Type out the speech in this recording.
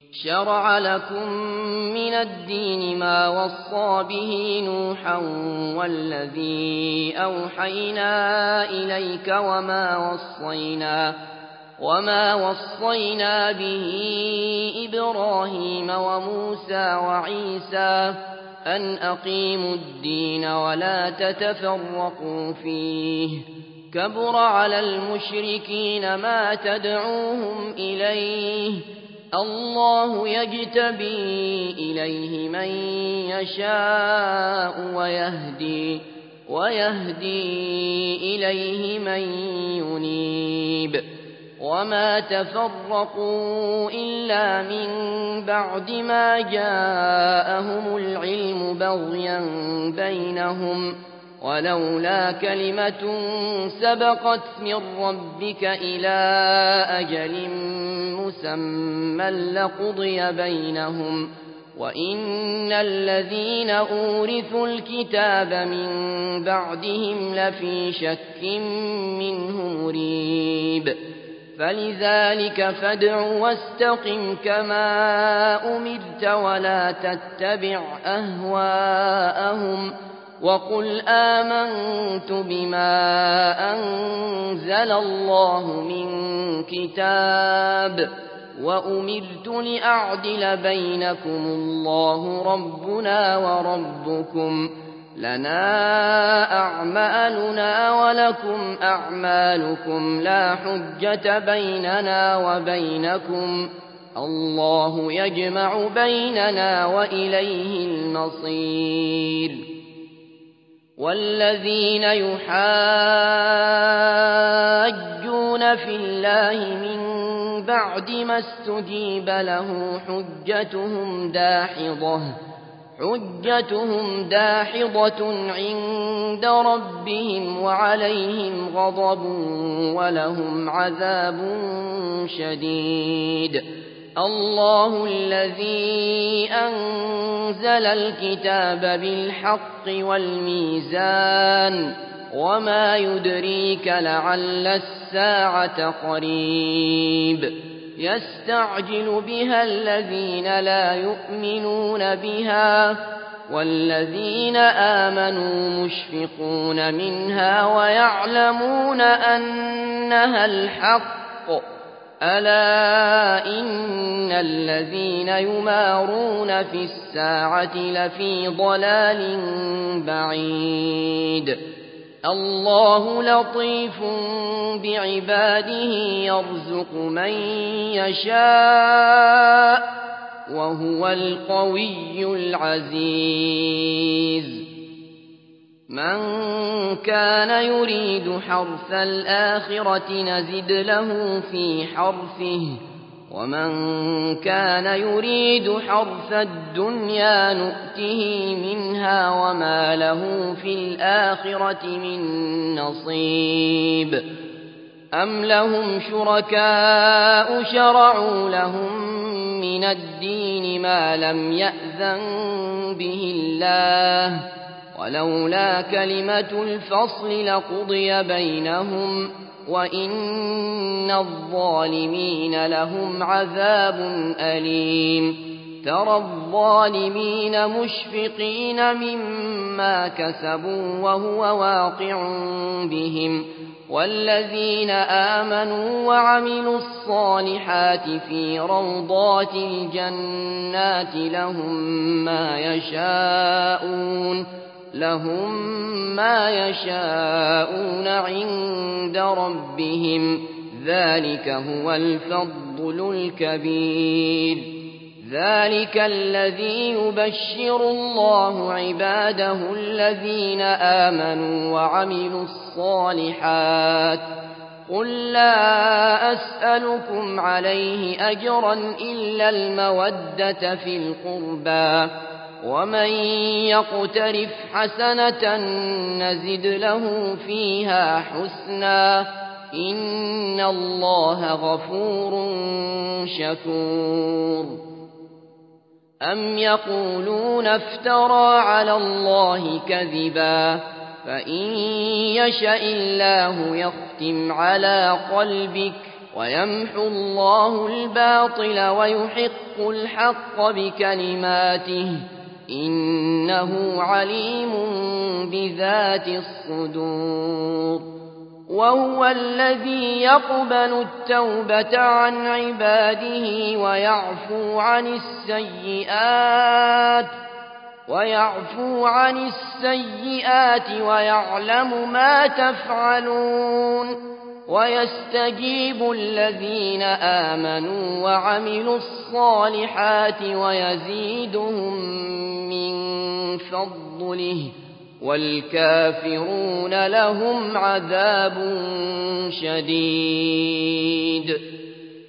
شرع لكم من الدين ما وصى به نوحا والذي أوحينا إليك وما وصينا به إبراهيم وموسى وعيسى أن أقيموا الدين ولا تتفرقوا فيه كبر على المشركين ما تدعوهم إليه الله يجتبي إليه من يشاء ويهدي إليه من ينيب وما تفرقوا إلا من بعد ما جاءهم العلم بغيا بينهم ولولا كلمة سبقت من ربك إلى أجل مسمى لقضي بينهم وإن الذين أورثوا الكتاب من بعدهم لفي شك منه مريب فلذلك فادع واستقم كما أمرت ولا تتبع أهواءهم وقل آمنت بما أنزل الله من كتاب وأمرت لأعدل بينكم الله ربنا وربكم لنا أعمالنا ولكم أعمالكم لا حجة بيننا وبينكم الله يجمع بيننا وإليه المصير والذين يحاجون في الله من بعد ما استجيب له حجتهم داحضة عند ربهم وعليهم غضب ولهم عذاب شديد الله الذي أنزل الكتاب بالحق والميزان وما يدريك لعل الساعة قريب يستعجل بها الذين لا يؤمنون بها والذين آمنوا مشفقون منها ويعلمون أنها الحق ألا إن الذين يمارون في الساعة لفي ضلال بعيد الله لطيف بعباده يرزق من يشاء وهو القوي العزيز من كان يريد حرث الآخرة نزد له في حرثه ومن كان يريد حرث الدنيا نؤته منها وما له في الآخرة من نصيب أم لهم شركاء شرعوا لهم من الدين ما لم يأذن به الله ولولا كلمة الفصل لقضي بينهم وإن الظالمين لهم عذاب أليم ترى الظالمين مشفقين مما كسبوا وهو واقع بهم والذين آمنوا وعملوا الصالحات في روضات الجنات لهم ما يشاءون عند ربهم ذلك هو الفضل الكبير ذلك الذي يبشر الله عباده الذين آمنوا وعملوا الصالحات قل لا أسألكم عليه أجرا إلا المودة في القربى ومن يقترف حسنة نزد له فيها حسنا إن الله غفور شكور أم يقولون افترى على الله كذبا فإن يشأ الله يختم على قلبك ويمحو الله الباطل ويحق الحق بكلماته إنه عليم بذات الصدور وهو الذي يقبل التوبة عن عباده ويعفو عن السيئات ويعلم ما تفعلون ويستجيب الذين آمنوا وعملوا الصالحات ويزيدهم من فضله والكافرون لهم عذاب شديد